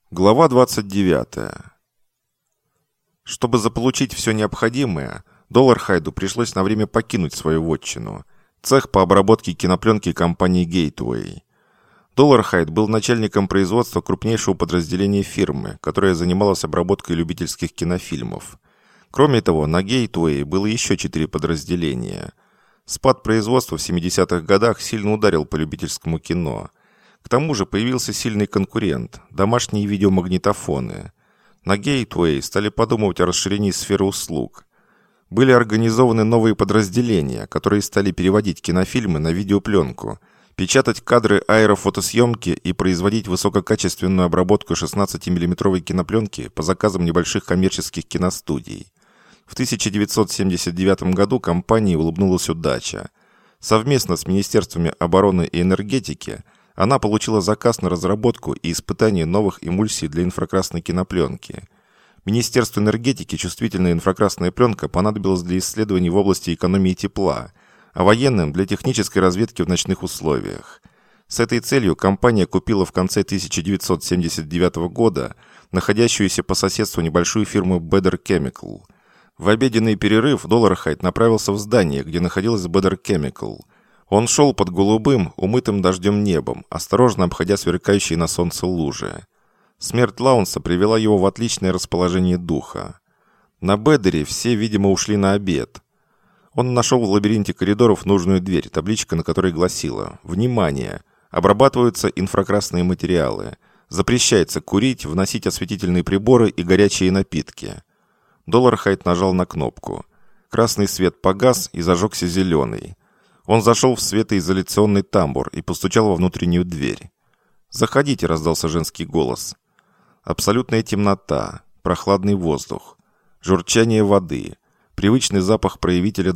Глава 29. Чтобы заполучить все необходимое, Доллархайду пришлось на время покинуть свою вотчину, цех по обработке кинопленки компании Gateway. Доллархайд был начальником производства крупнейшего подразделения фирмы, которое занималось обработкой любительских кинофильмов. Кроме того, на Gateway было еще 4 подразделения. Спад производства в 70-х годах сильно ударил по любительскому кино. К тому же появился сильный конкурент – домашние видеомагнитофоны. На Gateway стали подумывать о расширении сферы услуг. Были организованы новые подразделения, которые стали переводить кинофильмы на видеопленку, печатать кадры аэрофотосъемки и производить высококачественную обработку 16-мм кинопленки по заказам небольших коммерческих киностудий. В 1979 году компании улыбнулась удача. Совместно с Министерствами обороны и энергетики она получила заказ на разработку и испытание новых эмульсий для инфракрасной кинопленки. Министерству энергетики чувствительная инфракрасная пленка понадобилась для исследований в области экономии тепла, а военным – для технической разведки в ночных условиях. С этой целью компания купила в конце 1979 года находящуюся по соседству небольшую фирму Better Chemical. В обеденный перерыв Доллархайд направился в здание, где находилась Better Chemical. Он шел под голубым, умытым дождем небом, осторожно обходя сверкающие на солнце лужи. Смерть Лаунса привела его в отличное расположение духа. На Бедере все, видимо, ушли на обед. Он нашел в лабиринте коридоров нужную дверь, табличка на которой гласила: «Внимание! Обрабатываются инфракрасные материалы. Запрещается курить, вносить осветительные приборы и горячие напитки». Доллархайд нажал на кнопку. Красный свет погас и зажегся зеленый. Он зашел в светоизоляционный тамбур и постучал во внутреннюю дверь. «Заходите», — раздался женский голос. Абсолютная темнота, прохладный воздух, журчание воды, привычный запах проявителя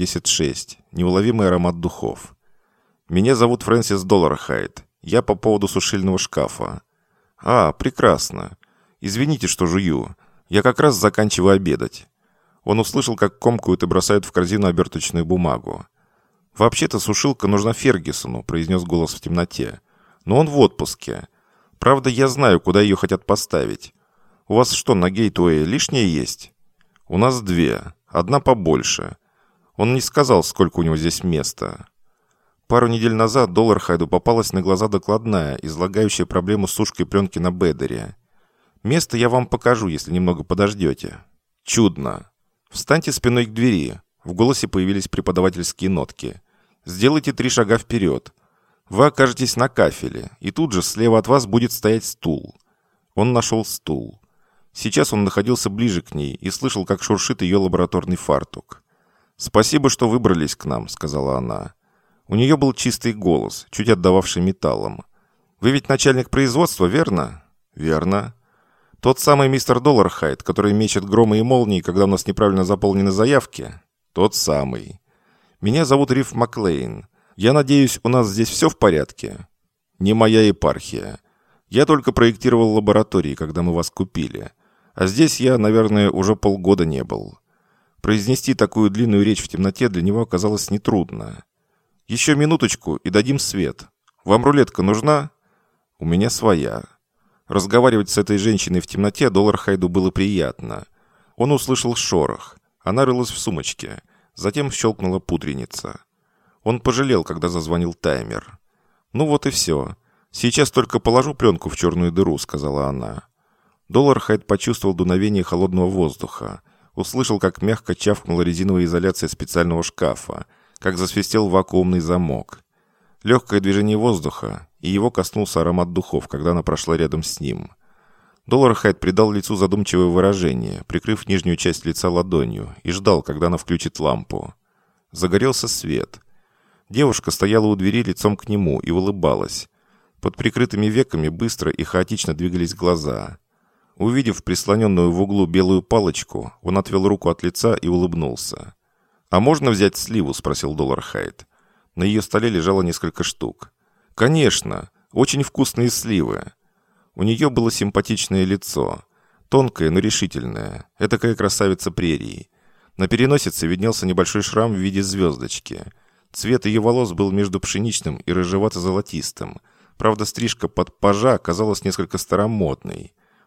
D76, неуловимый аромат духов. «Меня зовут Фрэнсис Доллархайд. Я по поводу сушильного шкафа». «А, прекрасно. Извините, что жую. Я как раз заканчиваю обедать». Он услышал, как комкают и бросают в корзину оберточную бумагу. «Вообще-то сушилка нужна Фергюсону», — произнес голос в темноте. «Но он в отпуске. Правда, я знаю, куда ее хотят поставить. У вас что, на Гейтуэе лишнее есть?» «У нас 2. Одна побольше». Он не сказал, сколько у него здесь места. Пару недель назад Доллархайду попалась на глаза докладная, излагающая проблему с сушкой пленки на Бедере. «Место я вам покажу, если немного подождете». «Чудно. Встаньте спиной к двери». В голосе появились преподавательские нотки. «Сделайте 3 шага вперед. Вы окажетесь на кафеле, и тут же слева от вас будет стоять стул». Он нашел стул. Сейчас он находился ближе к ней и слышал, как шуршит ее лабораторный фартук. «Спасибо, что выбрались к нам», — сказала она. У нее был чистый голос, чуть отдававший металлом. «Вы ведь начальник производства, верно?» «Верно». «Тот самый мистер Доллархайд, который мечет громы и молнии, когда у нас неправильно заполнены заявки?» «Тот самый. Меня зовут Риф Маклейн. Я надеюсь, у нас здесь все в порядке?» «Не моя епархия. Я только проектировал лаборатории, когда мы вас купили. А здесь я, наверное, уже полгода не был». Произнести такую длинную речь в темноте для него оказалось нетрудно. «Еще минуточку и дадим свет. Вам рулетка нужна?» «У меня своя». Разговаривать с этой женщиной в темноте Доллархайду было приятно. Он услышал шорох. Она рылась в сумочке. Затем щелкнула пудреница. Он пожалел, когда зазвонил таймер. «Ну вот и все. Сейчас только положу пленку в черную дыру», — сказала она. Доллархайд почувствовал дуновение холодного воздуха. Услышал, как мягко чавкнула резиновая изоляция специального шкафа, как засвистел вакуумный замок. Легкое движение воздуха, и его коснулся аромат духов, когда она прошла рядом с ним. Доллархайд придал лицу задумчивое выражение, прикрыв нижнюю часть лица ладонью, и ждал, когда она включит лампу. Загорелся свет. Девушка стояла у двери лицом к нему и улыбалась. Под прикрытыми веками быстро и хаотично двигались глаза. Увидев прислоненную в углу белую палочку, он отвел руку от лица и улыбнулся. «А можно взять сливу?» – спросил Доллархайд. На ее столе лежало несколько штук. «Конечно! Очень вкусные сливы!» У нее было симпатичное лицо. Тонкое, но решительное. Этакая красавица прерии. На переносице виднелся небольшой шрам в виде звездочки. Цвет ее волос был между пшеничным и рыжевато-золотистым. Правда, стрижка под пажа казалась несколько старомодной.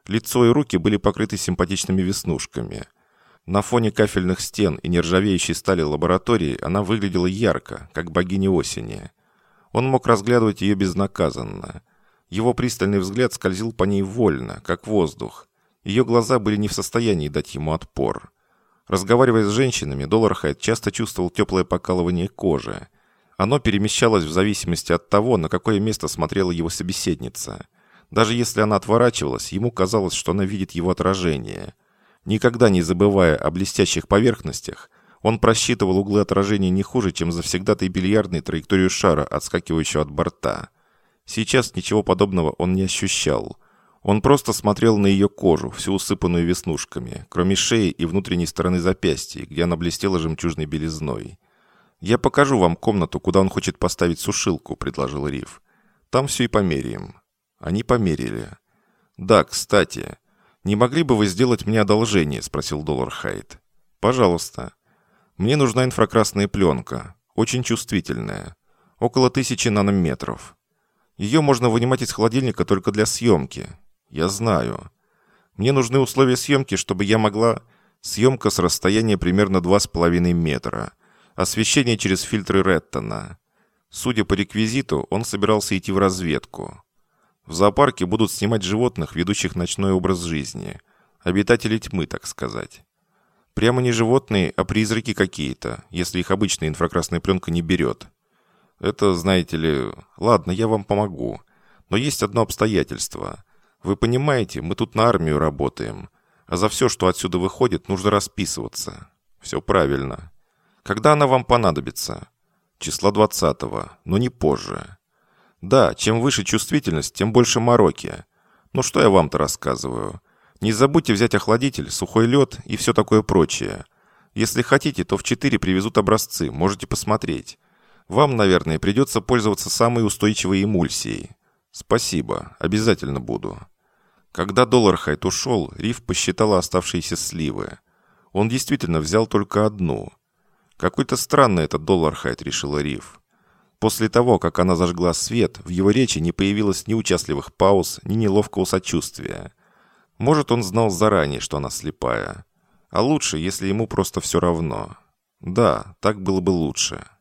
Лицо и руки были покрыты симпатичными веснушками. На фоне кафельных стен и нержавеющей стали лаборатории она выглядела ярко, как богиня осени. Он мог разглядывать ее безнаказанно. Его пристальный взгляд скользил по ней вольно, как воздух. Ее глаза были не в состоянии дать ему отпор. Разговаривая с женщинами, Доллархайд часто чувствовал теплое покалывание кожи. Оно перемещалось в зависимости от того, на какое место смотрела его собеседница. Даже если она отворачивалась, ему казалось, что она видит его отражение. Никогда не забывая о блестящих поверхностях, он просчитывал углы отражения не хуже, чем завсегдатай бильярдной траекторию шара, отскакивающего от борта. Сейчас ничего подобного он не ощущал. Он просто смотрел на ее кожу, всю усыпанную веснушками, кроме шеи и внутренней стороны запястья, где она блестела жемчужной белизной. «Я покажу вам комнату, куда он хочет поставить сушилку», — предложил Риф. «Там все и померяем». Они померили. «Да, кстати, не могли бы вы сделать мне одолжение?» — спросил Доллархайд. «Пожалуйста. Мне нужна инфракрасная пленка, очень чувствительная, около 1000 нанометров. Ее можно вынимать из холодильника только для съемки. Я знаю. Мне нужны условия съемки, чтобы я могла... Съемка с расстояния примерно 2,5 метра. Освещение через фильтры Реттона. Судя по реквизиту, он собирался идти в разведку. В зоопарке будут снимать животных, ведущих ночной образ жизни. Обитатели тьмы, так сказать. Прямо не животные, а призраки какие-то, если их обычная инфракрасная пленка не берет. Это, знаете ли... Ладно, я вам помогу. Но есть одно обстоятельство. Вы понимаете, мы тут на армию работаем. А за все, что отсюда выходит, нужно расписываться. Все правильно. Когда она вам понадобится? Числа 20-го, но не позже. Да, чем выше чувствительность, тем больше мороки. Ну что я вам-то рассказываю? Не забудьте взять охладитель, сухой лед и все такое прочее. Если хотите, то в 4 привезут образцы, можете посмотреть. Вам, наверное, придется пользоваться самой устойчивой эмульсией. Спасибо, обязательно буду. Когда Доллархайд ушел, Риф посчитал оставшиеся сливы. Он действительно взял только одну. Какой-то странный этот Доллархайд, решила Риф. После того, как она зажгла свет, в его речи не появилось ни участливых пауз, ни неловкого сочувствия. Может, он знал заранее, что она слепая. А лучше, если ему просто все равно. Да, так было бы лучше.